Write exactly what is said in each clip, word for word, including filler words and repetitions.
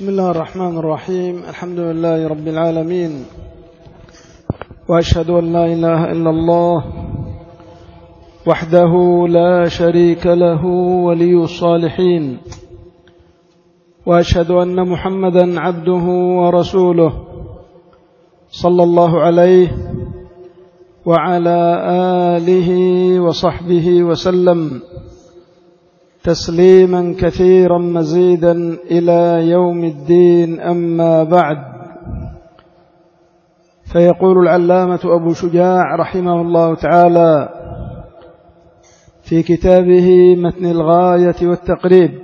بسم الله الرحمن الرحيم. الحمد لله رب العالمين، وأشهد أن لا إله إلا الله وحده لا شريك له ولي الصالحين، وأشهد أن محمدا عبده ورسوله صلى الله عليه وعلى آله وصحبه وسلم تسليما كثيرا مزيدا إلى يوم الدين. أما بعد، فيقول العلامة أبو شجاع رحمه الله تعالى في كتابه متن الغاية والتقريب،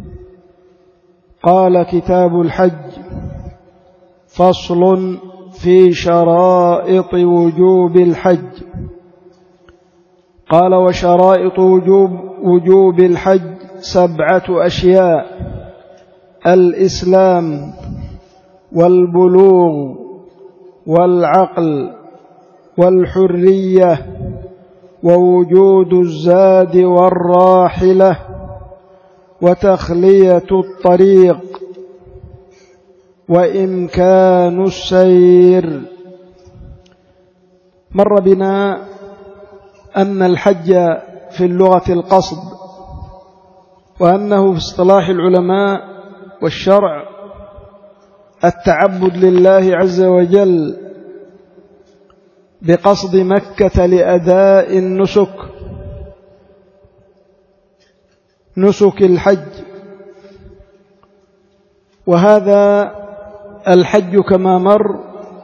قال: كتاب الحج، فصل في شرائط وجوب الحج. قال: وشرائط وجوب, وجوب الحج سبعة أشياء: الإسلام والبلوغ والعقل والحرية ووجود الزاد والراحلة وتخلية الطريق وإمكان السير. مر بنا أن الحج في اللغة القصد، وأنه في اصطلاح العلماء والشرع التعبد لله عز وجل بقصد مكة لأداء النسك، نسك الحج. وهذا الحج كما مر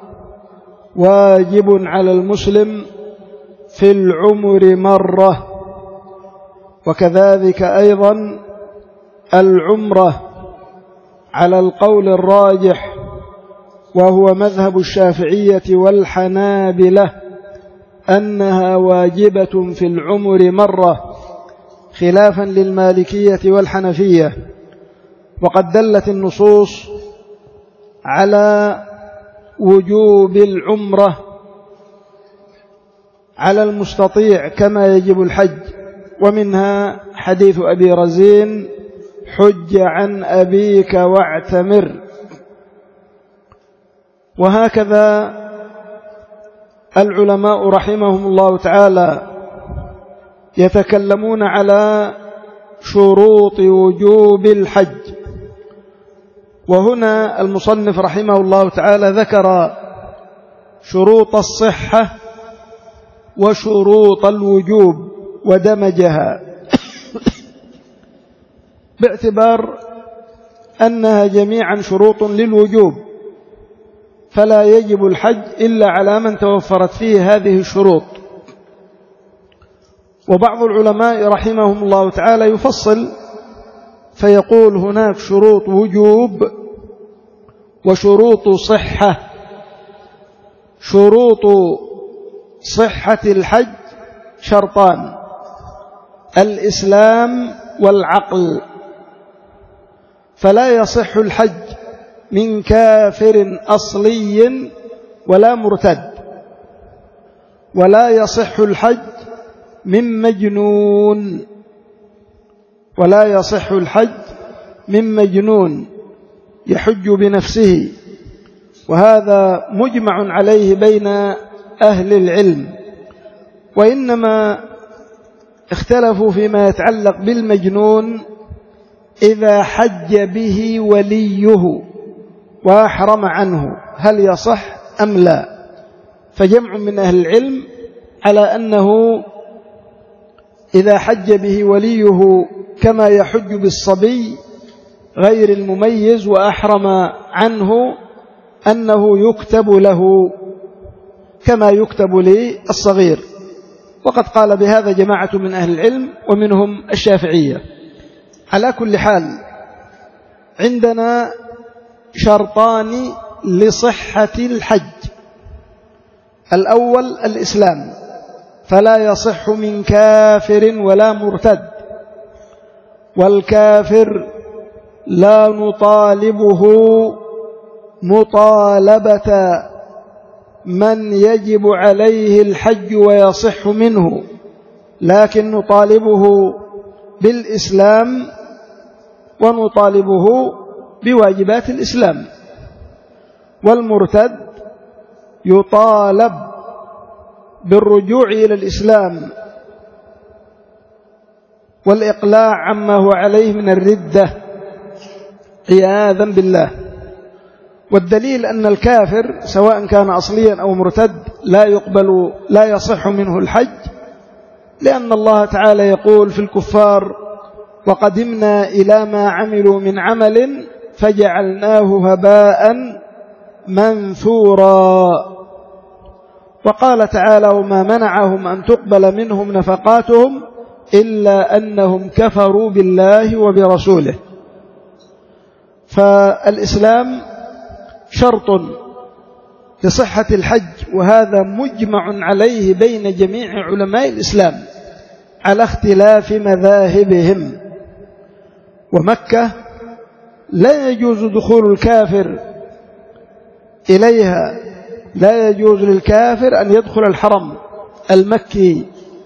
واجب على المسلم في العمر مرة، وكذلك أيضا العمرة على القول الراجح وهو مذهب الشافعية والحنابلة أنها واجبة في العمر مرة، خلافا للمالكية والحنفية. وقد دلت النصوص على وجوب العمرة على المستطيع كما يجب الحج، ومنها حديث أبي رزين: حج عن أبيك واعتمر. وهكذا العلماء رحمهم الله تعالى يتكلمون على شروط وجوب الحج. وهنا المصنف رحمه الله تعالى ذكر شروط الصحة وشروط الوجوب ودمجها باعتبار أنها جميعا شروط للوجوب، فلا يجب الحج إلا على من توفرت فيه هذه الشروط. وبعض العلماء رحمهم الله تعالى يفصل فيقول: هناك شروط وجوب وشروط صحة. شروط صحة الحج شرطان: الإسلام والعقل، فلا يصح الحج من كافر أصلي ولا مرتد، ولا يصح الحج من مجنون، ولا يصح الحج من مجنون يحج بنفسه. وهذا مجمع عليه بين أهل العلم، وإنما اختلفوا فيما يتعلق بالمجنون إذا حج به وليه وأحرم عنه، هل يصح أم لا؟ فجمع من أهل العلم على أنه إذا حج به وليه كما يحج بالصبي غير المميز وأحرم عنه أنه يكتب له كما يكتب للصغير. وقد قال بهذا جماعة من أهل العلم ومنهم الشافعية. على كل حال، عندنا شرطان لصحة الحج: الأول الإسلام، فلا يصح من كافر ولا مرتد، والكافر لا نطالبه مطالبة من يجب عليه الحج ويصح منه، لكن نطالبه بالإسلام ونطالبه بواجبات الإسلام، والمرتد يطالب بالرجوع إلى الإسلام والإقلاع عما هو عليه من الردة عياذا بالله. والدليل أن الكافر سواء كان أصليا أو مرتد لا يقبل لا يصح منه الحج، لأن الله تعالى يقول في الكفار: وقدمنا إلى ما عملوا من عمل فجعلناه هباء منثورا. وقال تعالى: وما منعهم أن تقبل منهم نفقاتهم إلا أنهم كفروا بالله وبرسوله. فالإسلام شرط لصحة الحج، وهذا مجمع عليه بين جميع علماء الإسلام على اختلاف مذاهبهم. ومكة لا يجوز دخول الكافر إليها، لا يجوز للكافر أن يدخل الحرم المكي،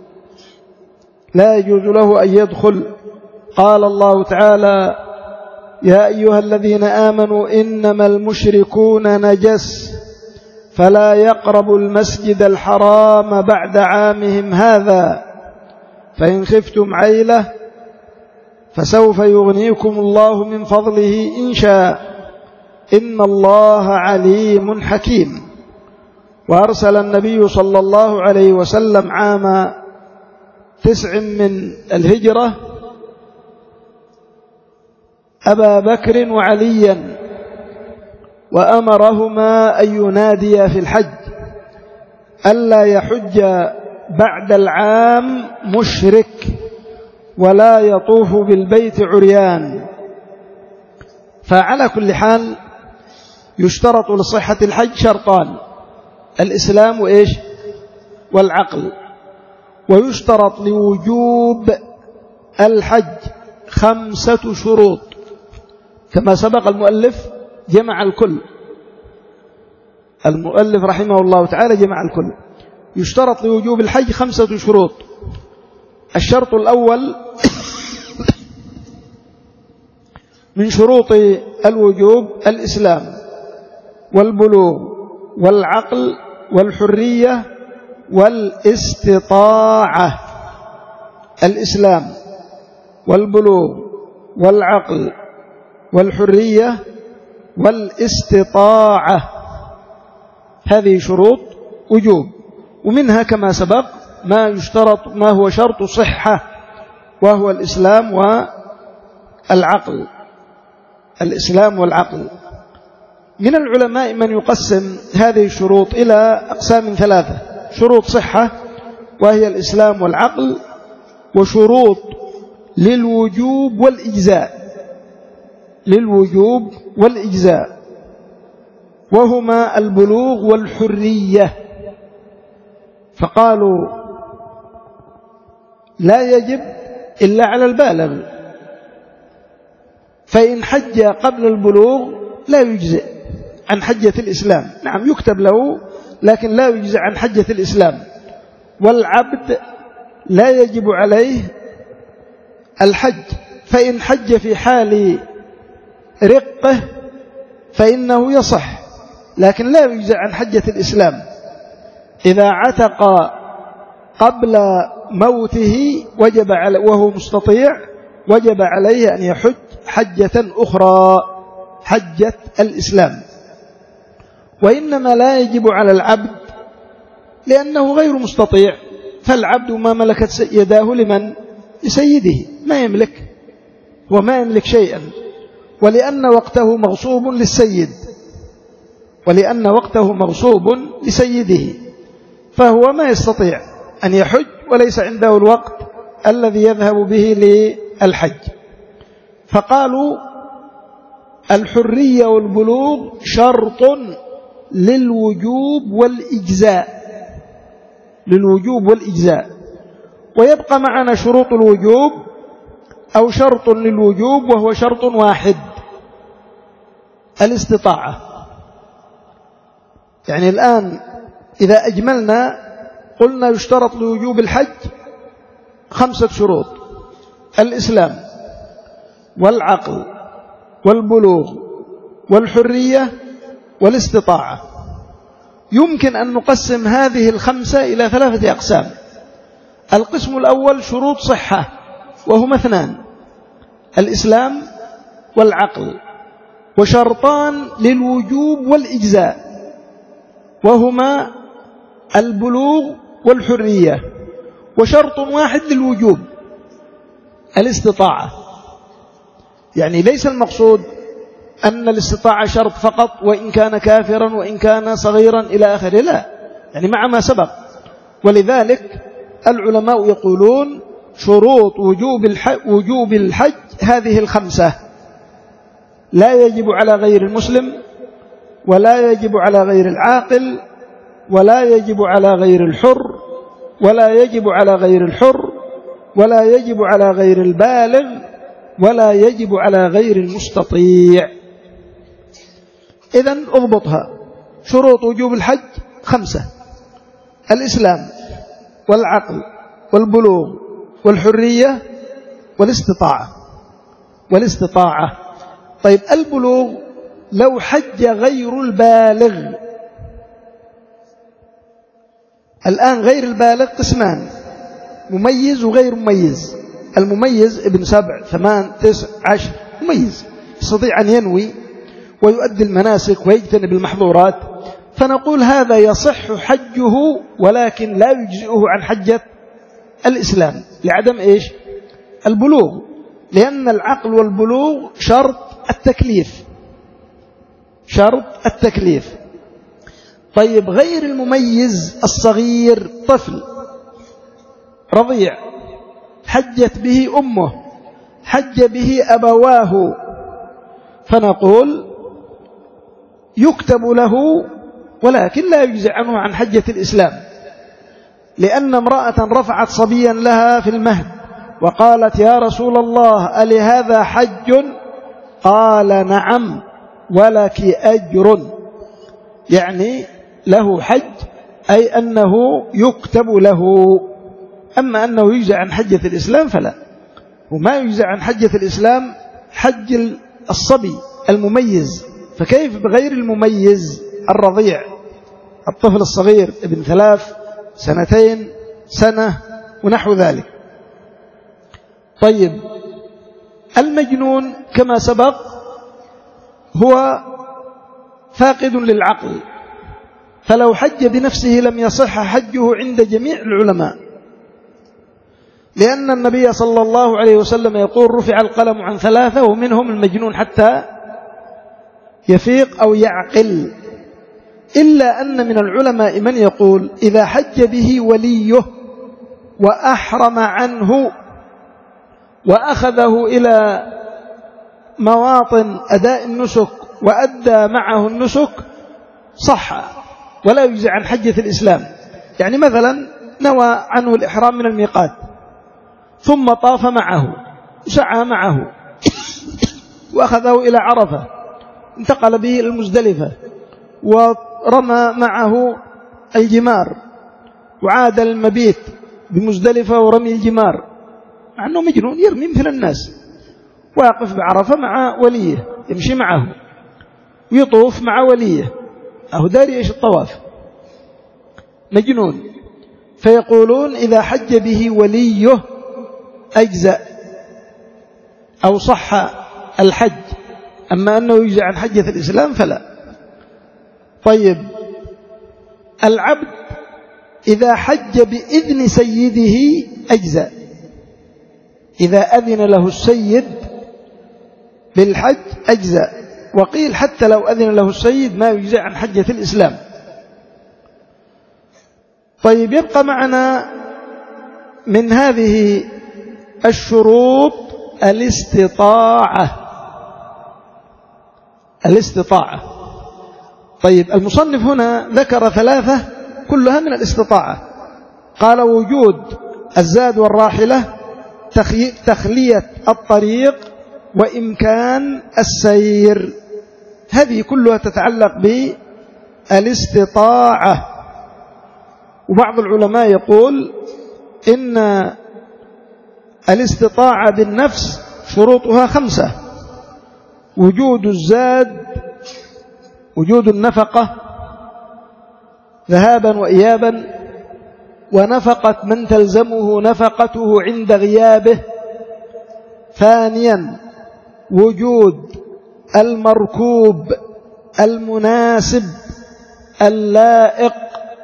لا يجوز له أن يدخل. قال الله تعالى: يا أيها الذين آمنوا إنما المشركون نجس فلا يقربوا المسجد الحرام بعد عامهم هذا فإن خفتم عيلة فسوف يغنيكم الله من فضله إن شاء إن الله عليم حكيم. وأرسل النبي صلى الله عليه وسلم عام تسع من الهجرة أبا بكر وعليا، وأمرهما أن يناديا في الحج ألا يحج بعد العام مشرك ولا يطوف بالبيت عريان. فعلى كل حال يشترط لصحة الحج شرطان: الإسلام وإيش؟ والعقل. ويشترط لوجوب الحج خمسة شروط، كما سبق المؤلف جمع الكل، المؤلف رحمه الله تعالى جمع الكل. يشترط لوجوب الحج خمسة شروط. الشرط الأول من شروط الوجوب الإسلام والبلوغ والعقل والحرية والاستطاعة. الإسلام والبلوغ والعقل والحرية والاستطاعة، هذه شروط وجوب. ومنها كما سبق ما يشترط ما هو شرط صحة، وهو الإسلام والعقل. الإسلام والعقل. من العلماء من يقسم هذه الشروط إلى أقسام ثلاثة: شروط صحة وهي الإسلام والعقل، وشروط للوجوب والإجزاء للوجوب والإجزاء وهما البلوغ والحرية. فقالوا لا يجب إلا على البالغ، فإن حج قبل البلوغ لا يجزئ عن حجة الإسلام، نعم يكتب له لكن لا يجزئ عن حجة الإسلام. والعبد لا يجب عليه الحج، فإن حج في حال رقه فإنه يصح، لكن لا يجزئ عن حجة الإسلام. إذا عتق قبل موته وجب عليه وهو مستطيع وجب عليه أن يحج حجة أخرى، حجة الإسلام. وإنما لا يجب على العبد لأنه غير مستطيع، فالعبد ما ملكت يداه لمن؟ لسيده، ما يملك، وما يملك شيئا، ولأن وقته مغصوب للسيد، ولأن وقته مغصوب لسيده، فهو ما يستطيع أن يحج وليس عنده الوقت الذي يذهب به للحج. فقالوا الحرية والبلوغ شرط للوجوب والإجزاء للوجوب والإجزاء. ويبقى معنا شروط الوجوب أو شرط للوجوب وهو شرط واحد: الاستطاعة. يعني الآن إذا أجملنا قلنا يشترط لوجوب الحج خمسة شروط: الإسلام والعقل والبلوغ والحرية والاستطاعة. يمكن أن نقسم هذه الخمسة إلى ثلاثة أقسام. القسم الأول شروط صحة، وهما اثنان: الإسلام والعقل، وشرطان للوجوب والإجزاء، وهما البلوغ والحرية، وشرط واحد للوجوب: الاستطاعة. يعني ليس المقصود أن الاستطاعة شرط فقط وإن كان كافرا وإن كان صغيرا إلى آخره، لا، يعني مع ما سبق. ولذلك العلماء يقولون شروط وجوب الحج, وجوب الحج هذه الخمسة: لا يجب على غير المسلم، ولا يجب على غير العاقل، ولا يجب على غير الحر، ولا يجب على غير الحر، ولا يجب على غير البالغ، ولا يجب على غير المستطيع. إذن اضبطها: شروط وجوب الحج خمسة: الإسلام والعقل والبلوغ والحرية والاستطاعة والاستطاعة طيب، البلوغ لو حج غير البالغ. الآن غير البالغ قسمان: مميز وغير مميز. المميز ابن سبع ثمان تسع عشر مميز، يستطيع أن ينوي ويؤدي المناسك ويجتنب المحظورات، فنقول هذا يصح حجه ولكن لا يجزئه عن حجة الإسلام لعدم إيش؟ البلوغ، لأن العقل والبلوغ شرط التكليف، شرط التكليف. طيب، غير المميز الصغير طفل رضيع حجت به أمه، حج به أبواه، فنقول يكتب له ولكن لا يجزئ عنه عن حجة الإسلام، لأن امرأة رفعت صبيا لها في المهد وقالت: يا رسول الله ألي هذا حج؟ قال: نعم ولك أجر، يعني له حج، أي أنه يكتب له. أما أنه يجزع عن حجة الإسلام فلا، وما يجزع عن حجة الإسلام حج الصبي المميز، فكيف بغير المميز الرضيع الطفل الصغير ابن ثلاث سنتين سنة ونحو ذلك. طيب، المجنون كما سبق هو فاقد للعقل، فلو حج بنفسه لم يصح حجه عند جميع العلماء، لأن النبي صلى الله عليه وسلم يقول: رفع القلم عن ثلاثة ومنهم المجنون حتى يفيق أو يعقل. إلا أن من العلماء من يقول: إذا حج به وليه وأحرم عنه وأخذه إلى مواطن أداء النسك وأدى معه النسك صح ولا يجزي عن حجة الإسلام. يعني مثلا نوى عنه الإحرام من الميقات ثم طاف معه سعى معه وأخذه إلى عرفة، انتقل به إلى المزدلفة ورمى معه الجمار وعاد المبيت بمزدلفة ورمي الجمار، مع أنه مجنون يرمي مثل الناس، واقف بعرفة مع وليه يمشي معه ويطوف مع وليه، أهو داري إيش الطواف، مجنون. فيقولون إذا حج به وليه أجزأ أو صح الحج، أما أنه يجزع عن حجة الإسلام فلا. طيب، العبد إذا حج بإذن سيده أجزأ، إذا أذن له السيد بالحج أجزأ، وقيل حتى لو أذن له السيد ما يجزع عن حجة الإسلام. طيب، يبقى معنا من هذه الشروط الاستطاعة. الاستطاعة طيب، المصنف هنا ذكر ثلاثة كلها من الاستطاعة. قال: وجود الزاد والراحلة، تخلية الطريق، وإمكان السير، هذه كلها تتعلق بالاستطاعة. وبعض العلماء يقول إن الاستطاعة بالنفس شروطها خمسة: وجود الزاد وجود النفقة ذهابا وإيابا، ونفقة من تلزمه نفقته عند غيابه. ثانيا وجود المركوب المناسب اللائق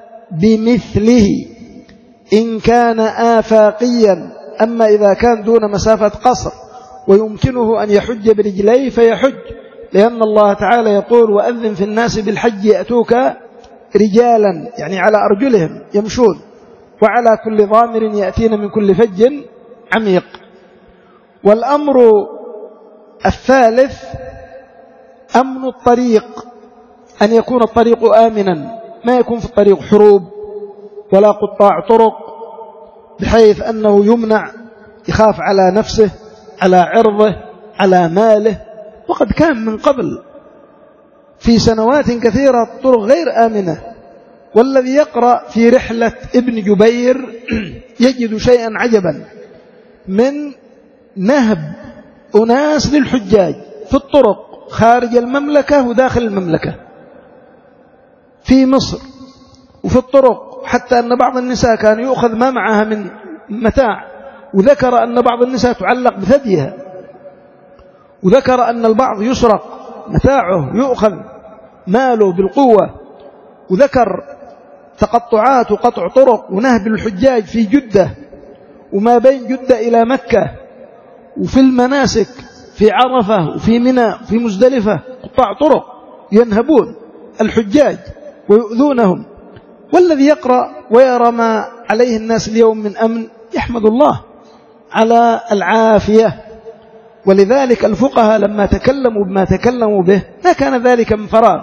بمثله إن كان آفاقيا. أما إذا كان دون مسافة قصر ويمكنه أن يحج برجليه فيحج، لأن الله تعالى يقول وأذن في الناس بالحج يأتوك رجالا، يعني على أرجلهم يمشون، وعلى كل ضامر يأتين من كل فج عميق. والأمر الثالث أمن الطريق، أن يكون الطريق آمنا، ما يكون في الطريق حروب ولا قطاع طرق بحيث أنه يمنع، يخاف على نفسه، على عرضه، على ماله. وقد كان من قبل في سنوات كثيرة الطرق غير آمنة. والذي يقرأ في رحلة ابن جبير يجد شيئا عجبا من نهب أناس للحجاج في الطرق خارج المملكة وداخل المملكة، في مصر وفي الطرق، حتى أن بعض النساء كان يؤخذ ما معها من متاع، وذكر أن بعض النساء تعلق بثديها، وذكر أن البعض يسرق متاعه، يؤخذ ماله بالقوة، وذكر تقطعات وقطع طرق ونهب الحجاج في جدة وما بين جدة إلى مكة، وفي المناسك في عرفة وفي منى وفي مزدلفة قطاع طرق ينهبون الحجاج ويؤذونهم. والذي يقرأ ويرى ما عليه الناس اليوم من أمن يحمد الله على العافية. ولذلك الفقهاء لما تكلموا بما تكلموا به ما كان ذلك من فراغ.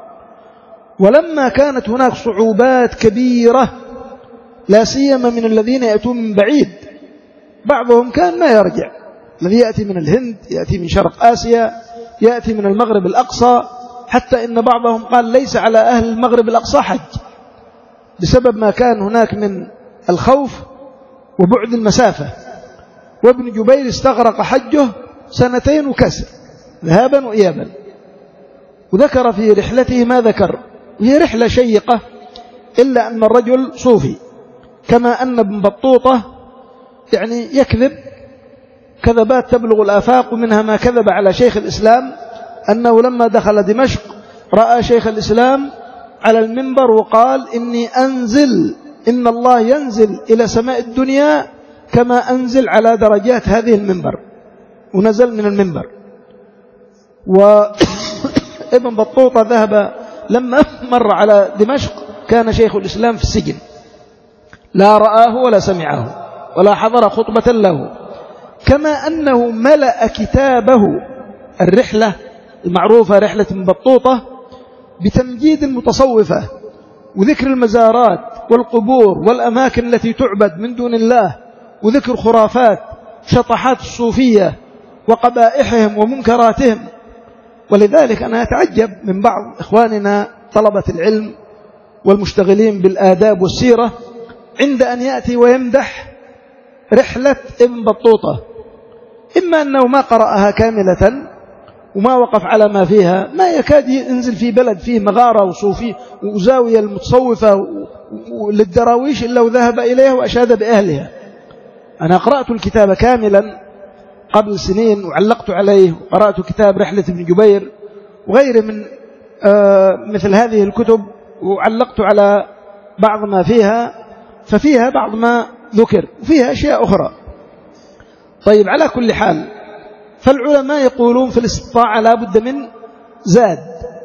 ولما كانت هناك صعوبات كبيرة لا سيما من الذين يأتون من بعيد، بعضهم كان ما يرجع، الذي يأتي من الهند، يأتي من شرق آسيا، يأتي من المغرب الأقصى، حتى إن بعضهم قال ليس على أهل المغرب الأقصى حج بسبب ما كان هناك من الخوف وبعد المسافة. وابن جبير استغرق حجه سنتين وكسر ذهابا وإيابا، وذكر في رحلته ما ذكر، وهي رحلة شيقة، إلا أن الرجل صوفي، كما أن ابن بطوطة يعني يكذب كذبات تبلغ الآفاق، ومنها ما كذب على شيخ الإسلام أنه لما دخل دمشق رأى شيخ الإسلام على المنبر وقال إني أنزل، إن الله ينزل إلى سماء الدنيا كما أنزل على درجات هذه المنبر، ونزل من المنبر. وابن بطوطة ذهب لما مر على دمشق كان شيخ الإسلام في السجن، لا رآه ولا سمعه ولا حضر خطبة له. كما أنه ملأ كتابه الرحلة المعروفة رحلة ابن بطوطة بتمجيد المتصوفة وذكر المزارات والقبور والأماكن التي تعبد من دون الله، وذكر خرافات شطحات الصوفية وقبائحهم ومنكراتهم. ولذلك أنا أتعجب من بعض إخواننا طلبة العلم والمشتغلين بالآداب والسيرة عند أن يأتي ويمدح رحلة ابن بطوطة، إما أنه ما قرأها كاملة وما وقف على ما فيها، ما يكاد ينزل في بلد فيه مغارة وصوفي وزاوية المتصوفة للدراويش إلا وذهب إليها وأشاد بأهلها. أنا قرأت الكتاب كاملا قبل سنين وعلقت عليه، وقرأت كتاب رحلة ابن جبير وغيره من آه مثل هذه الكتب، وعلقت على بعض ما فيها، ففيها بعض ما ذكر وفيها أشياء أخرى. طيب، على كل حال فالعلماء يقولون في الاستطاعة لا بد من زاد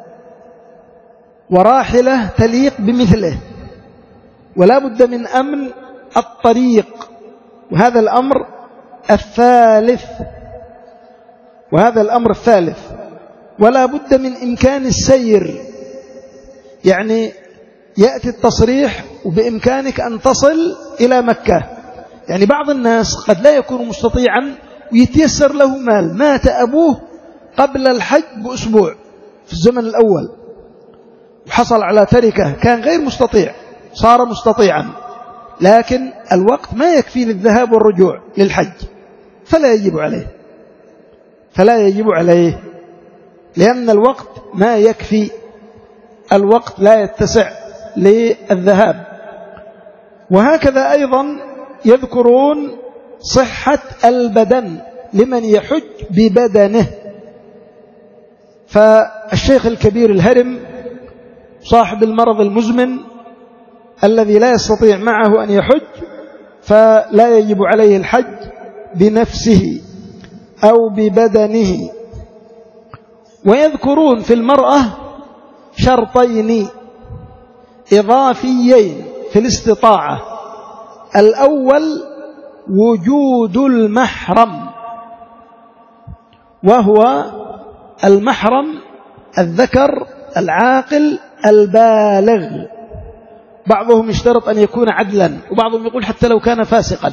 وراحلة تليق بمثله، ولا بد من أمن الطريق، وهذا الأمر الثالث وهذا الأمر الثالث ولا بد من إمكان السير، يعني يأتي التصريح وبإمكانك أن تصل إلى مكة. يعني بعض الناس قد لا يكون مستطيعا ويتيسر له مال، مات أبوه قبل الحج بأسبوع في الزمن الأول وحصل على تركة، كان غير مستطيع صار مستطيعا، لكن الوقت ما يكفي للذهاب والرجوع للحج، فلا يجب عليه فلا يجب عليه لأن الوقت ما يكفي. الوقت لا يتسع للذهاب. وهكذا أيضا يذكرون صحة البدن لمن يحج ببدنه. فالشيخ الكبير الهرم صاحب المرض المزمن الذي لا يستطيع معه أن يحج فلا يجب عليه الحج بنفسه أو ببدنه. ويذكرون في المرأة شرطين إضافيين في الاستطاعة: الأول وجود المحرم، وهو المحرم الذكر العاقل البالغ. بعضهم يشترط أن يكون عدلا، وبعضهم يقول حتى لو كان فاسقا،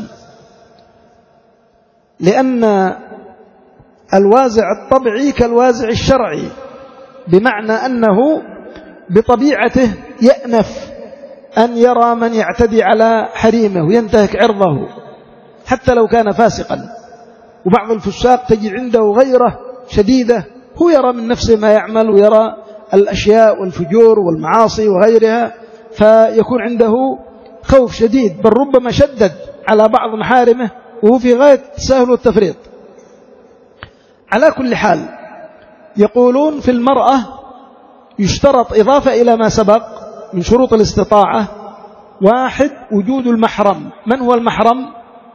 لأن الوازع الطبيعي كالوازع الشرعي، بمعنى أنه بطبيعته يأنف أن يرى من يعتدي على حريمه وينتهك عرضه حتى لو كان فاسقا. وبعض الفساق تجد عنده غيرة شديدة، هو يرى من نفسه ما يعمل ويرى الأشياء والفجور والمعاصي وغيرها، فيكون عنده خوف شديد، بل ربما شدد على بعض محارمه وهو في غاية التساهل والتفريط. على كل حال يقولون في المرأة يشترط إضافة إلى ما سبق من شروط الاستطاعة: واحد وجود المحرم. من هو المحرم؟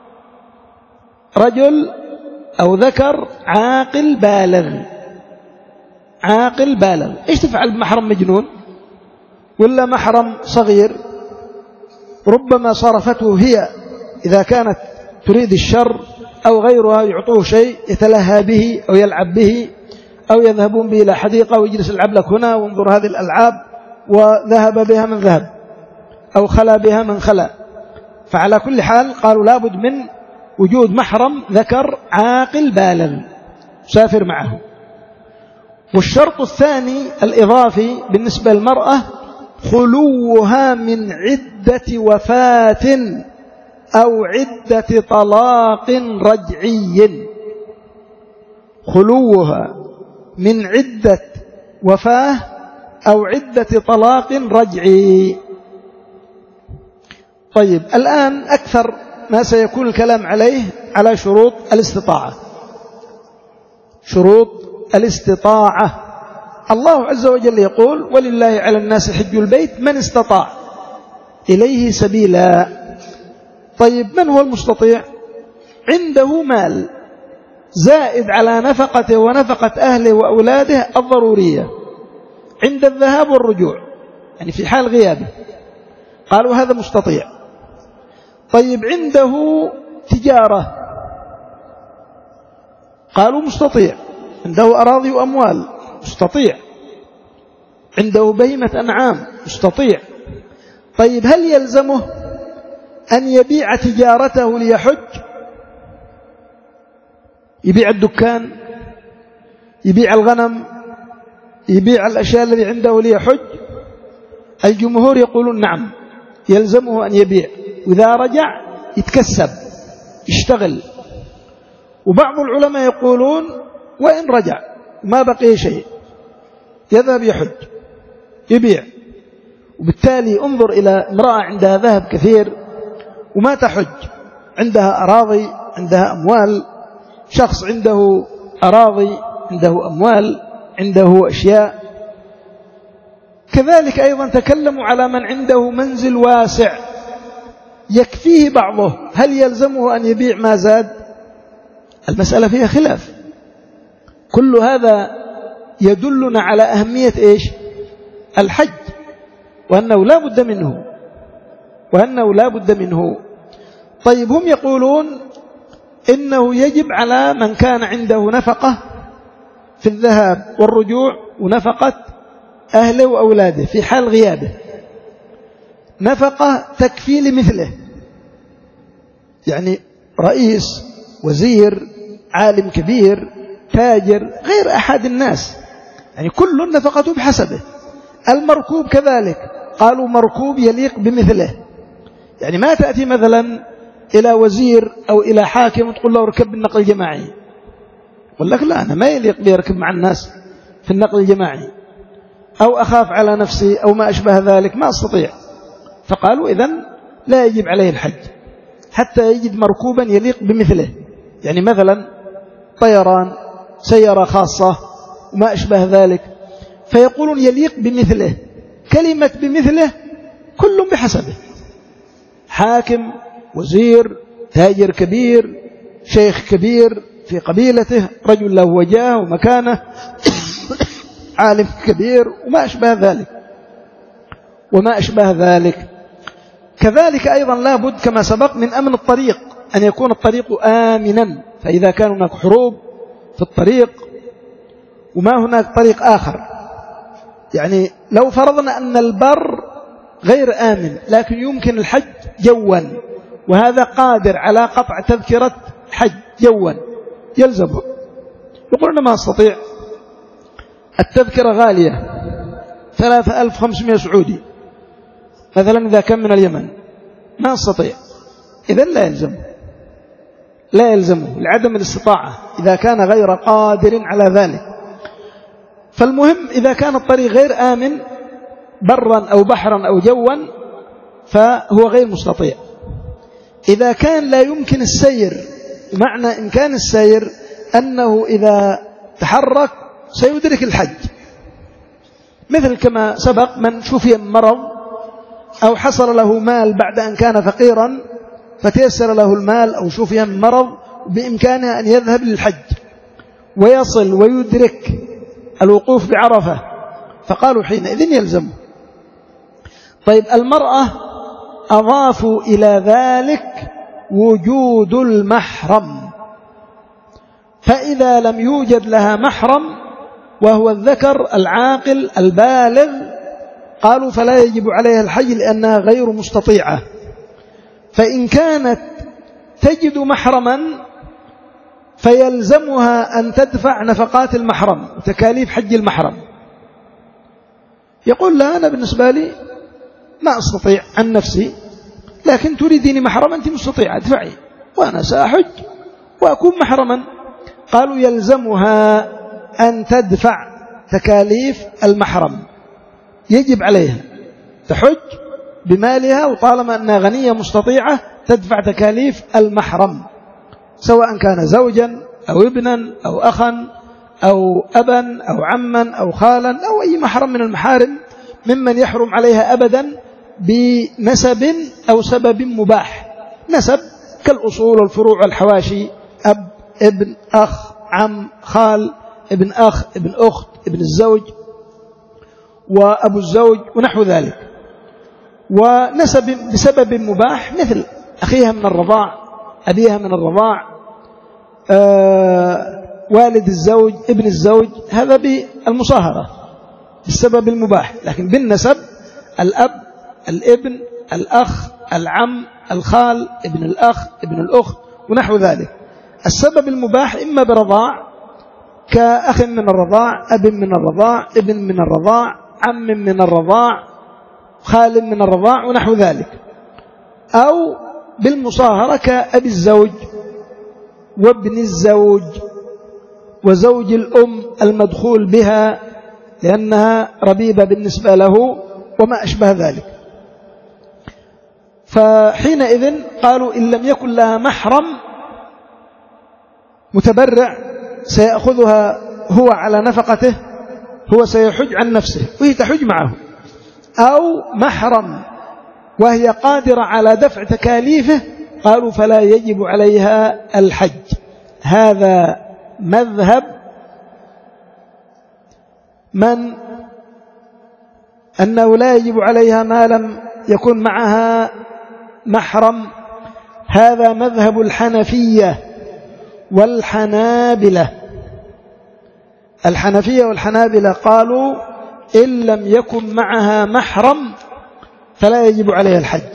رجل أو ذكر عاقل بالغ. عاقل بالغ. إيش تفعل بمحرم مجنون ولا محرم صغير؟ ربما صرفته هي إذا كانت تريد الشر أو غيرها، يعطوه شيء يتلهى به أو يلعب به، أو يذهبون به إلى حديقة ويجلس يلعب لك هنا وانظر هذه الألعاب، وذهب بها من ذهب أو خلا بها من خلا. فعلى كل حال قالوا لابد من وجود محرم ذكر عاقل بالغ سافر معه. والشرط الثاني الإضافي بالنسبة للمرأة: خلوها من عدة وفاة أو عدة طلاق رجعي. خلوها من عدة وفاة أو عدة طلاق رجعي. طيب، الآن أكثر ما سيكون الكلام عليه على شروط الاستطاعة. شروط الاستطاعة: الله عز وجل يقول: ولله على الناس حج البيت من استطاع إليه سبيلا. طيب، من هو المستطيع؟ عنده مال زائد على نفقته ونفقة أهله وأولاده الضرورية عند الذهاب والرجوع، يعني في حال غيابه، قالوا هذا مستطيع. طيب، عنده تجارة، قالوا مستطيع. عنده أراضي وأموال، مستطيع. عنده بهيمة أنعام، مستطيع. طيب، هل يلزمه أن يبيع تجارته ليحج؟ يبيع الدكان، يبيع الغنم، يبيع الأشياء التي عنده ليحج؟ الجمهور يقولون نعم، يلزمه أن يبيع، وإذا رجع يتكسب يشتغل. وبعض العلماء يقولون وإن رجع ما بقي شيء يذهب يحج يبيع. وبالتالي انظر إلى امرأة عندها ذهب كثير وما تحج، عندها أراضي، عندها أموال. شخص عنده أراضي، عنده أموال، عنده أشياء. كذلك أيضا تكلموا على من عنده منزل واسع يكفيه بعضه، هل يلزمه أن يبيع ما زاد؟ المسألة فيها خلاف. كل هذا يدلنا على أهمية إيش؟ الحج، وأنه لا بد منه وأنه لا بد منه. طيب، هم يقولون إنه يجب على من كان عنده نفقة في الذهاب والرجوع ونفقة أهله وأولاده في حال غيابه، نفقة تكفي لمثله، يعني رئيس، وزير، عالم كبير، تاجر، غير أحد الناس، يعني كل نفقته بحسبه. المركوب كذلك، قالوا مركوب يليق بمثله، يعني ما تأتي مثلا إلى وزير أو إلى حاكم وتقول له اركب بالنقل الجماعي، يقول لك لا، أنا ما يليق بي أركب مع الناس في النقل الجماعي. أو أخاف على نفسي أو ما أشبه ذلك ما أستطيع. فقالوا إذن لا يجب عليه الحج حتى يجد مركوبا يليق بمثله، يعني مثلا طيران، سيارة خاصة وما أشبه ذلك، فيقولون يليق بمثله. كلمة بمثله كل بحسبه، حاكم، وزير، تاجر كبير، شيخ كبير في قبيلته، رجل له وجاه ومكانه، عالم كبير وما أشبه ذلك وما أشبه ذلك. كذلك أيضا لابد كما سبق من أمن الطريق، أن يكون الطريق آمنا. فإذا كان هناك حروب في الطريق وما هناك طريق آخر، يعني لو فرضنا أن البر غير آمن لكن يمكن الحج جوا، وهذا قادر على قطع تذكرة حج جوا، يلزمه، يقولون ما أستطيع، التذكرة غالية ثلاثة آلاف وخمسمائة سعودي مثلا إذا كان من اليمن، ما أستطيع، إذن لا يلزمه لا يلزمه لعدم الاستطاعة إذا كان غير قادر على ذلك. فالمهم إذا كان الطريق غير آمن برا أو بحرا أو جوا فهو غير مستطيع. إذا كان لا يمكن السير، معنى إمكان السير أنه إذا تحرك سيدرك الحج، مثل كما سبق من شفي مرض أو حصل له مال بعد أن كان فقيرا فتيسر له المال أو شفي مرض بإمكانه أن يذهب للحج ويصل ويدرك الوقوف بعرفة، فقالوا حينئذ يلزمه. طيب المرأة أضافوا إلى ذلك وجود المحرم، فإذا لم يوجد لها محرم وهو الذكر العاقل البالغ قالوا فلا يجب عليها الحج لأنها غير مستطيعة. فإن كانت تجد محرما فيلزمها أن تدفع نفقات المحرم وتكاليف حج المحرم. يقول لا، أنا بالنسبة لي ما أستطيع عن نفسي، لكن تريديني محرما، أنت مستطيعة ادفعي وأنا سأحج وأكون محرما. قالوا يلزمها أن تدفع تكاليف المحرم، يجب عليها تحج بمالها، وطالما أنها غنية مستطيعة تدفع تكاليف المحرم، سواء كان زوجا أو ابنا أو أخا أو أبا أو عما أو خالا أو أي محرم من المحارم ممن يحرم عليها أبدا بنسب أو سبب مباح. نسب كالأصول والفروع والحواشي، أب، ابن، أخ، عم، خال، ابن أخ، ابن أخت، ابن الزوج وأبو الزوج ونحو ذلك. ونسب بسبب مباح مثل أخيها من الرضاع، أبيها من الرضاع، آه والد الزوج، ابن الزوج، هذا بالمصاهرة بالسبب المباح. لكن بالنسب الأب، الابن، الأخ، العم، الخال، ابن الأخ، ابن الأخت ونحو ذلك. السبب المباح إما برضاع كأخ من الرضاع، أب من الرضاع، ابن من الرضاع، عم من الرضاع، خال من الرضاع ونحو ذلك، أو بالمصاهرة كأبي الزوج وابن الزوج وزوج الأم المدخول بها لأنها ربيبة بالنسبة له وما أشبه ذلك. فحينئذ قالوا إن لم يكن لها محرم متبرع سيأخذها هو على نفقته، هو سيحج عن نفسه وهي تحج معه، أو محرم وهي قادرة على دفع تكاليفه، قالوا فلا يجب عليها الحج. هذا مذهب من أنه لا يجب عليها ما لم يكن معها محرم، هذا مذهب الحنفية والحنابلة. الحنفية والحنابلة قالوا إن لم يكن معها محرم فلا يجب عليها الحج.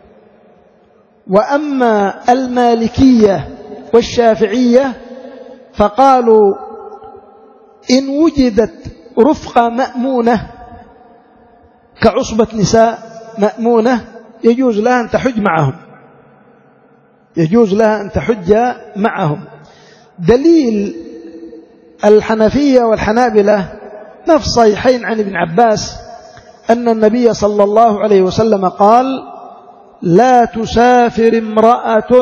وأما المالكية والشافعية فقالوا إن وجدت رفقة مأمونة كعصبة نساء مأمونة يجوز لها أن تحج معهم، يجوز لها أن تحج معهم. دليل الحنفية والحنابلة ما في الصحيحين عن ابن عباس أن النبي صلى الله عليه وسلم قال: لا تسافر امرأة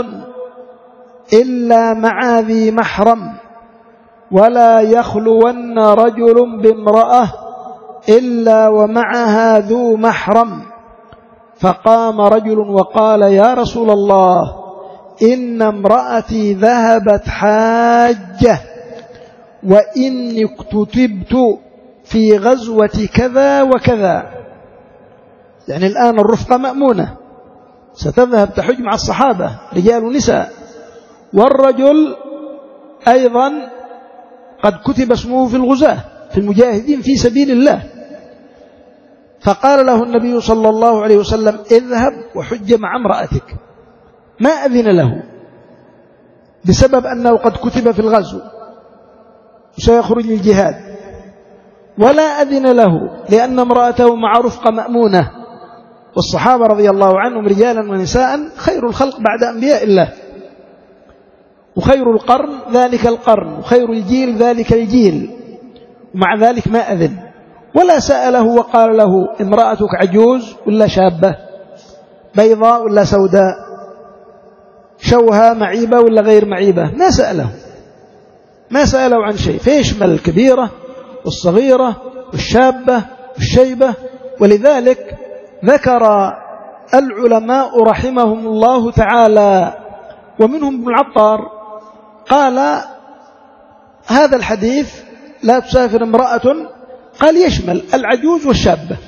إلا مع ذي محرم، ولا يخلون رجل بامرأة إلا ومعها ذو محرم. فقام رجل وقال: يا رسول الله، إن امرأتي ذهبت حاجة، وإني اكتتبت في غزوة كذا وكذا. يعني الآن الرفقة مأمونة، ستذهب تحج مع الصحابة رجال ونساء، والرجل أيضا قد كتب اسمه في الغزاة في المجاهدين في سبيل الله. فقال له النبي صلى الله عليه وسلم: اذهب وحج مع امرأتك. ما أذن له بسبب أنه قد كتب في الغزو وسيخرج للجهاد، ولا أذن له لأن امرأته مع رفقة مأمونة. والصحابة رضي الله عنهم رجالا ونساء خير الخلق بعد أنبياء الله، وخير القرن ذلك القرن، وخير الجيل ذلك الجيل، ومع ذلك ما أذن ولا سأله وقال له: امرأتك عجوز ولا شابة، بيضاء ولا سوداء، شوها معيبة ولا غير معيبة. ما سأله ما سأله عن شيء، فيشمل الكبيرة والصغيرة والشابة والشيبة. ولذلك ذكر العلماء رحمهم الله تعالى ومنهم ابن العطار قال: هذا الحديث لا تسافر امرأة، قال يشمل العجوز والشابة.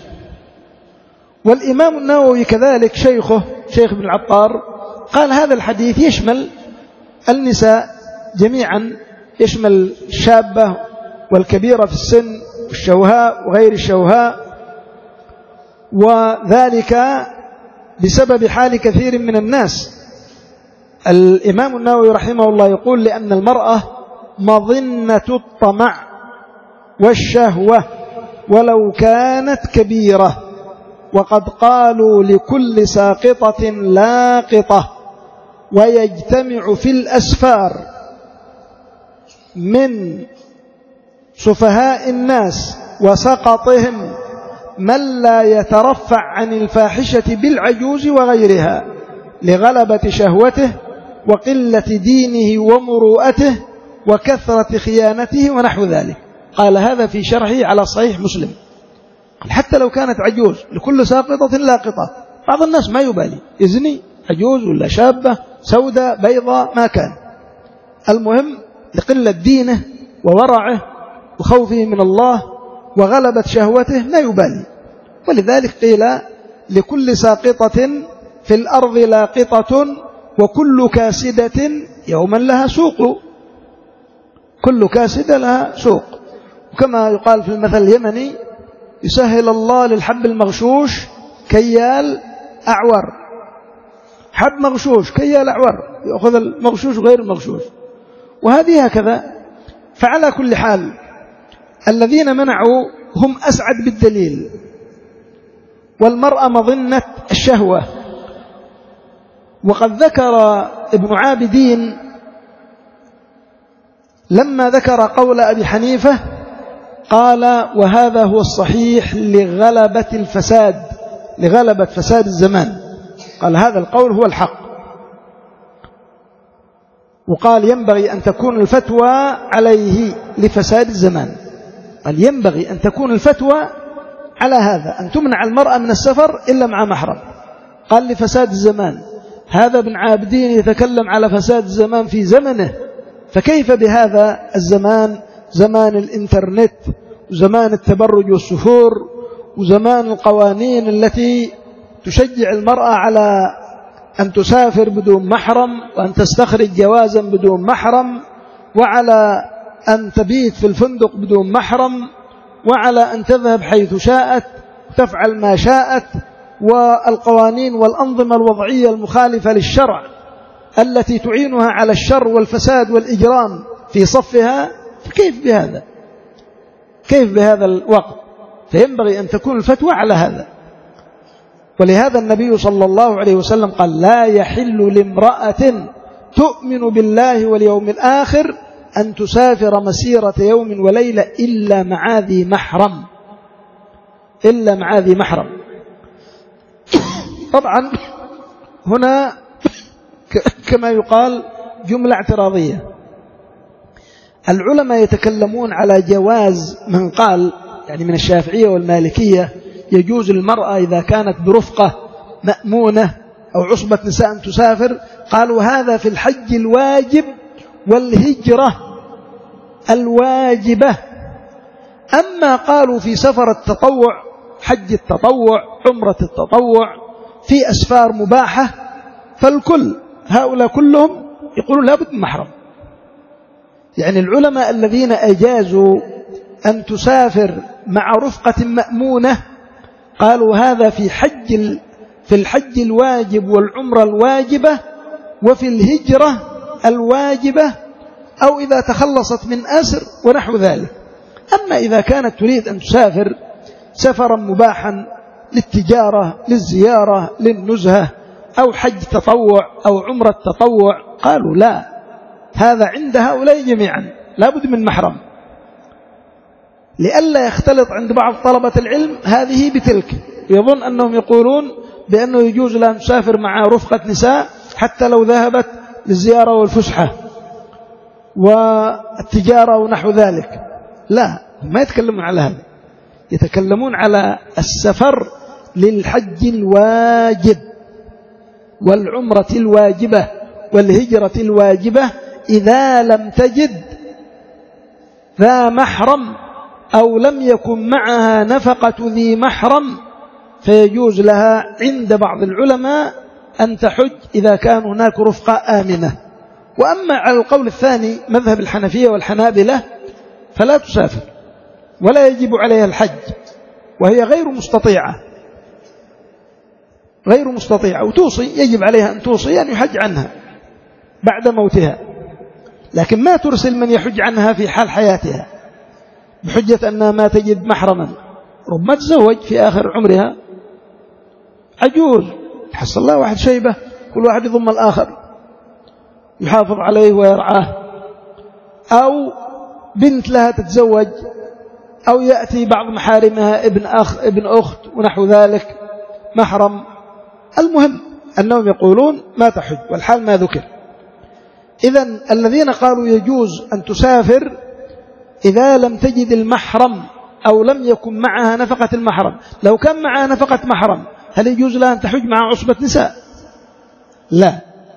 والإمام النووي كذلك شيخه شيخ ابن العطار قال: هذا الحديث يشمل النساء جميعا، يشمل الشابة والكبيرة في السن والشوهاء وغير الشوهاء، وذلك بسبب حال كثير من الناس. الإمام النووي رحمه الله يقول: لأن المرأة مظنة الطمع والشهوة ولو كانت كبيرة، وقد قالوا لكل ساقطة لاقطة، ويجتمع في الأسفار من سفهاء الناس وسقطهم من لا يترفع عن الفاحشة بالعجوز وغيرها لغلبة شهوته وقلة دينه ومروءته وكثرة خيانته ونحو ذلك. قال هذا في شرحه على صحيح مسلم. حتى لو كانت عجوز، لكل ساقطة لاقطة. بعض الناس ما يبالي إذني عجوز ولا شابة سوداء بيضاء ما كان، المهم لقلة دينه وورعه وخوفه من الله وغلبة شهوته ما يبالي. ولذلك قيل: لكل ساقطة في الأرض لاقطة، وكل كاسدة يوما لها سوق. كل كاسدة لها سوق. وكما يقال في المثل اليمني: يسهل الله للحب المغشوش كيال أعور. حب مغشوش كيال أعور، يأخذ المغشوش وغير المغشوش. وهذه هكذا. فعلى كل حال الذين منعوا هم أسعد بالدليل، والمرأة مظنة الشهوة. وقد ذكر ابن عابدين لما ذكر قول أبي حنيفة قال: وهذا هو الصحيح لغلبة الفساد، لغلبة فساد الزمان. قال هذا القول هو الحق. وقال: ينبغي أن تكون الفتوى عليه لفساد الزمان. قال: ينبغي أن تكون الفتوى على هذا، أن تمنع المرأة من السفر إلا مع محرم. قال: لفساد الزمان. هذا ابن عابدين يتكلم على فساد الزمان في زمنه، فكيف بهذا الزمان، زمان الإنترنت وزمان التبرج والسفور وزمان القوانين التي تشجع المرأة على أن تسافر بدون محرم، وأن تستخرج جوازا بدون محرم، وعلى أن تبيت في الفندق بدون محرم، وعلى أن تذهب حيث شاءت وتفعل ما شاءت، والقوانين والأنظمة الوضعية المخالفة للشرع التي تعينها على الشر والفساد والإجرام في صفها. كيف بهذا؟ كيف بهذا الوقت؟ فينبغي أن تكون الفتوى على هذا. ولهذا النبي صلى الله عليه وسلم قال: لا يحل لامرأة تؤمن بالله واليوم الآخر أن تسافر مسيرة يوم وليلة إلا مع ذي محرم، إلا مع ذي محرم. طبعا هنا كما يقال جملة اعتراضية. العلماء يتكلمون على جواز من قال، يعني من الشافعية والمالكية، يجوز المرأة إذا كانت برفقة مأمونة أو عصبة نساء تسافر، قالوا هذا في الحج الواجب والهجرة الواجبة. أما قالوا في سفر التطوع، حج التطوع، عمرة التطوع، في أسفار مباحة، فالكل هؤلاء كلهم يقولون لا بد من محرم. يعني العلماء الذين أجازوا أن تسافر مع رفقة مأمونة قالوا هذا في حج في الحج الواجب والعمرة الواجبة وفي الهجرة الواجبة، أو إذا تخلصت من أسر ونحو ذلك. أما إذا كانت تريد أن تسافر سفرا مباحا للتجارة، للزيارة، للنزهة، أو حج تطوع أو عمرة تطوع، قالوا لا، هذا عند هؤلاء جميعا لا بد من محرم، لئلا يختلط عند بعض طلبة العلم هذه بتلك، يظن أنهم يقولون بأنه يجوز لها أن تسافر مع رفقة نساء حتى لو ذهبت للزيارة والفسحة والتجارة ونحو ذلك. لا، ما يتكلمون على هذا، يتكلمون على السفر للحج الواجب والعمرة الواجبة والهجرة الواجبة إذا لم تجد ذا محرم أو لم يكن معها نفقة ذي محرم، فيجوز لها عند بعض العلماء أن تحج إذا كان هناك رفقة آمنة. وأما على القول الثاني مذهب الحنفية والحنابلة فلا تسافر ولا يجب عليها الحج، وهي غير مستطيعة غير مستطيعة وتوصي، يجب عليها أن توصي أن يحج عنها بعد موتها، لكن ما ترسل من يحج عنها في حال حياتها بحجة أنها ما تجد محرما. ربما تزوج في آخر عمرها عجوز، حصل الله واحد شيبة، كل واحد يضم الآخر يحافظ عليه ويرعاه، أو بنت لها تتزوج، أو يأتي بعض محارمها ابن أخ ابن أخت ونحو ذلك محرم. المهم أنهم يقولون ما تحج والحال ما ذكر. إذن الذين قالوا يجوز أن تسافر إذا لم تجد المحرم أو لم يكن معها نفقة المحرم، لو كان معها نفقة محرم هل يجوز لها أن تحج مع عصبة نساء؟ لا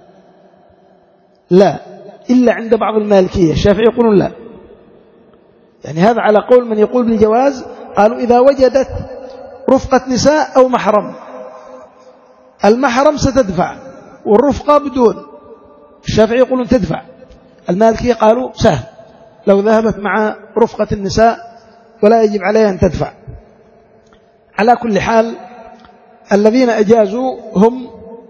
لا، إلا عند بعض المالكية. الشافعي يقولون لا، يعني هذا على قول من يقول بالجواز. قالوا إذا وجدت رفقة نساء أو محرم، المحرم ستدفع والرفقة بدون. الشافعي يقولون تدفع. المالكية قالوا سهل، لو ذهبت مع رفقة النساء ولا يجب عليها أن تدفع. على كل حال الذين أجازوا هم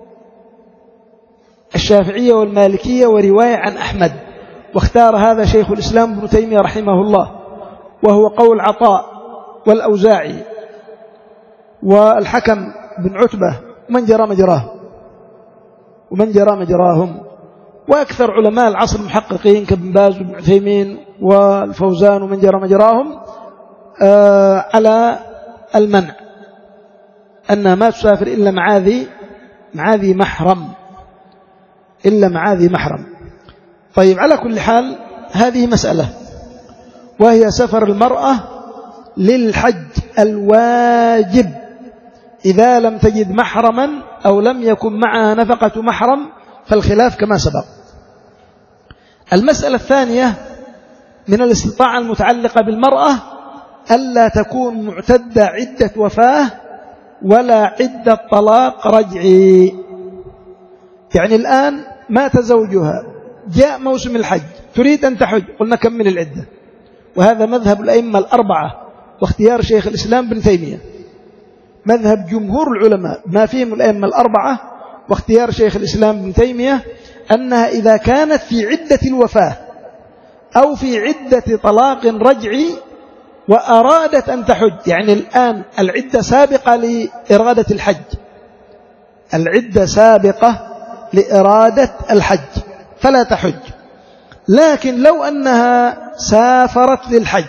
الشافعية والمالكية ورواية عن أحمد، واختار هذا شيخ الإسلام ابن تيمية رحمه الله، وهو قول عطاء والأوزاعي والحكم بن عتبة ومن جرى مجراه ومن جرى مجراهم، وأكثر علماء العصر المحققين كابن باز وابن عثيمين والفوزان ومن جرى مجراهم آه على المنع، أنها ما تسافر إلا مع ذي مع ذي محرم إلا مع ذي محرم. طيب، على كل حال هذه مسألة، وهي سفر المرأة للحج الواجب إذا لم تجد محرما أو لم يكن معها نفقة محرم، فالخلاف كما سبق. المسألة الثانية من الاستطاعة المتعلقة بالمرأة ألا تكون معتدة عدة وفاة ولا عدة طلاق رجعي. يعني الآن مات زوجها، جاء موسم الحج، تريد أن تحج، قلنا كمل العدة، وهذا مذهب الأئمة الأربعة واختيار شيخ الإسلام بن تيمية، مذهب جمهور العلماء ما فيهم الأئمة الأربعة واختيار شيخ الإسلام بن تيمية، أنها إذا كانت في عدة الوفاة أو في عدة طلاق رجعي وأرادت أن تحج، يعني الآن العدة سابقة لإرادة الحج، العدة سابقة لإرادة الحج فلا تحج. لكن لو أنها سافرت للحج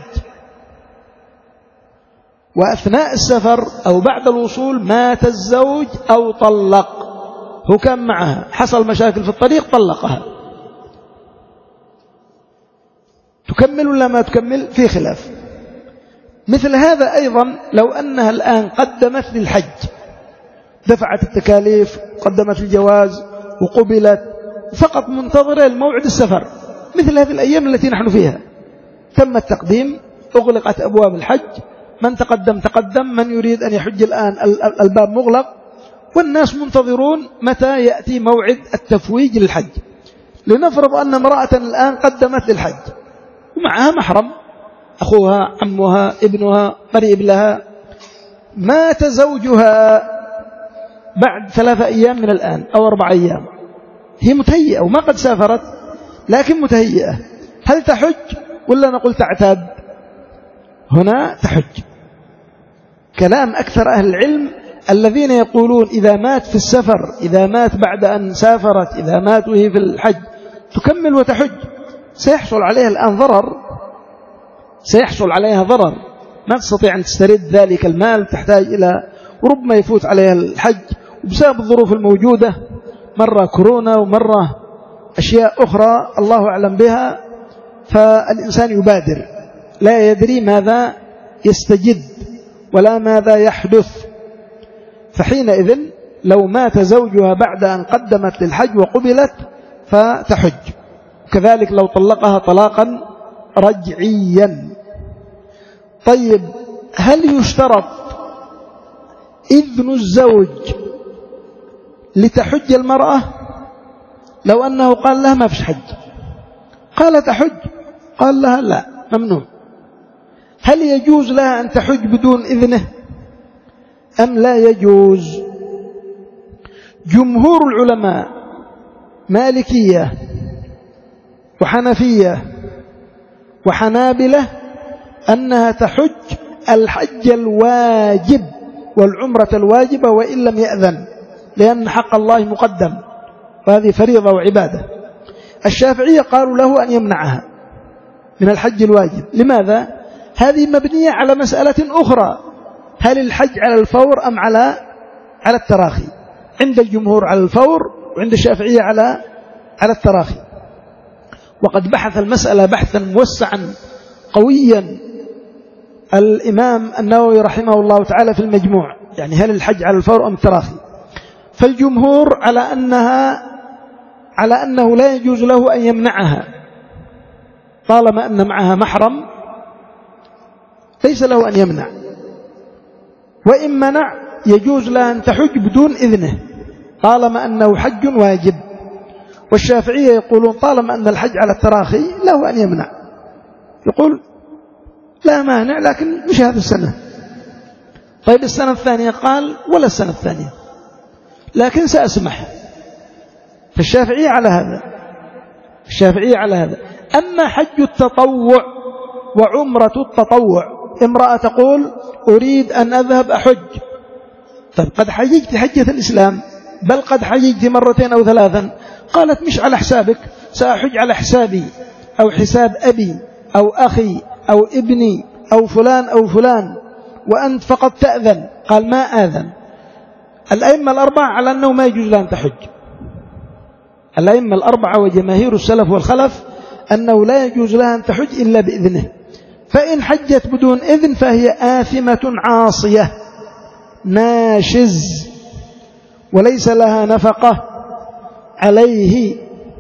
وأثناء السفر أو بعد الوصول مات الزوج أو طلق، هو كان معها، حصل مشاكل في الطريق طلقها، تكمل ولا ما تكمل؟ في خلاف. مثل هذا أيضا لو أنها الآن قدمت للحج، دفعت التكاليف، قدمت الجواز وقبلت، فقط منتظرة الموعد السفر، مثل هذه الأيام التي نحن فيها، تم التقديم، أغلقت أبواب الحج، من تقدم تقدم، من يريد أن يحج الآن الباب مغلق، والناس منتظرون متى يأتي موعد التفويج للحج. لنفرض أن امرأة الآن قدمت للحج ومعها محرم، أخوها، عمها، ابنها، قريب لها، مات زوجها بعد ثلاثة أيام من الآن أو أربع أيام، هي متهيئة وما قد سافرت لكن متهيئة، هل تحج ولا نقول تعتاد؟ هنا تحج. كلام أكثر أهل العلم الذين يقولون إذا مات في السفر، إذا مات بعد أن سافرت، إذا مات وهي في الحج تكمل وتحج. سيحصل عليها الآن ضرر، سيحصل عليها ضرر، ما تستطيع أن تسترد ذلك المال، تحتاج إلى، وربما يفوت عليها الحج وبسبب الظروف الموجودة، مرة كورونا ومرة أشياء أخرى الله أعلم بها، فالإنسان يبادر، لا يدري ماذا يستجد ولا ماذا يحدث. فحينئذ لو مات زوجها بعد أن قدمت للحج وقبلت فتحج، كذلك لو طلقها طلاقا رجعيا. طيب، هل يشترط إذن الزوج لتحج المرأة؟ لو أنه قال لها ما فيش حج، قال تحج، قال لها لا، ممنوع. هل يجوز لها أن تحج بدون إذنه أم لا يجوز؟ جمهور العلماء مالكية وحنفية وحنابلة أنها تحج الحج الواجب والعمرة الواجبة وإن لم يأذن، لأن حق الله مقدم وهذه فريضة وعبادة. الشافعية قالوا له أن يمنعها من الحج الواجب. لماذا؟ هذه مبنية على مسألة أخرى، هل الحج على الفور أم على على التراخي؟ عند الجمهور على الفور، وعند الشافعية على على التراخي. وقد بحث المسألة بحثا موسعا قويا الإمام النووي رحمه الله تعالى في المجموع، يعني هل الحج على الفور أم التراخي؟ فالجمهور على أنها على أنه لا يجوز له أن يمنعها، طالما أن معها محرم ليس له أن يمنع، وإن منع يجوز لها أن تحج بدون إذنه طالما أنه حج واجب. والشافعية يقولون طالما أن الحج على التراخي له أن يمنع، يقول لا مانع لكن مش هذه السنة. طيب السنة الثانية، قال ولا السنة الثانية لكن سأسمح. فالشافعية على هذا، الشافعية على هذا. أما حج التطوع وعمرة التطوع، امرأة تقول أريد أن أذهب أحج، طيب قد حججت حجة الإسلام، بل قد حججت مرتين أو ثلاثا، قالت مش على حسابك، سأحج على حسابي أو حساب أبي أو أخي أو ابني أو فلان أو فلان، وأنت فقط تأذن. قال ما آذن. الأئمة الأربعة على أنه ما يجوز لها أن تحج، الأئمة الأربعة وجماهير السلف والخلف أنه لا يجوز لها أن تحج إلا بإذنه. فإن حجت بدون إذن فهي آثمة عاصية ناشز، وليس لها نفقة عليه،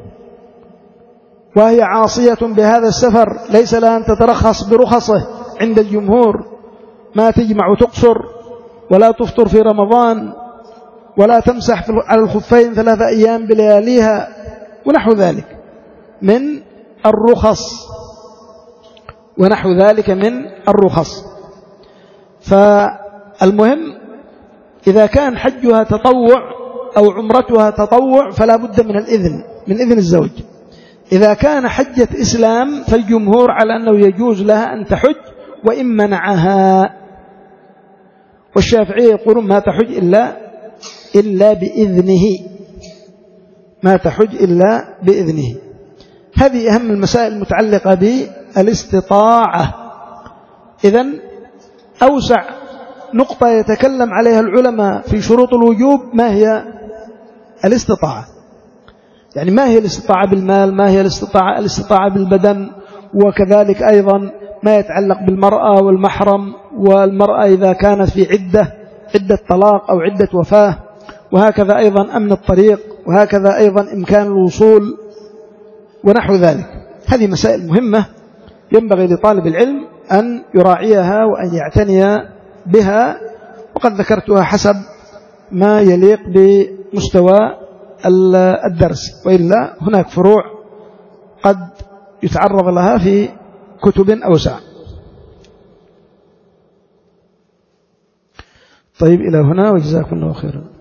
وهي عاصية بهذا السفر، ليس لها أن تترخص برخصه عند الجمهور، ما تجمع وتقصر، ولا تفطر في رمضان، ولا تمسح على الخفين ثلاثة أيام بلياليها، ونحو ذلك من الرخص ونحو ذلك من الرخص. فالمهم إذا كان حجها تطوع أو عمرتها تطوع فلا بد من الإذن، من إذن الزوج. إذا كان حجة إسلام فالجمهور على أنه يجوز لها أن تحج وإن منعها، والشافعية يقولون ما تحج إلا إلا بإذنه، ما تحج إلا بإذنه. هذه أهم المسائل المتعلقة بالاستطاعة. إذن أوسع نقطة يتكلم عليها العلماء في شروط الوجوب ما هي الاستطاعة، يعني ما هي الاستطاعة بالمال، ما هي الاستطاعة الاستطاعة بالبدن، وكذلك أيضا ما يتعلق بالمرأة والمحرم، والمرأة إذا كانت في عدة عدة طلاق أو عدة وفاة، وهكذا أيضا أمن الطريق، وهكذا أيضا إمكان الوصول ونحو ذلك. هذه مسائل مهمة ينبغي لطالب العلم أن يراعيها وأن يعتني بها، وقد ذكرتها حسب ما يليق بمستوى الدرس، وإلا هناك فروع قد يتعرض لها في كتب أوسع. طيب إلى هنا وجزاكم الله خيرا.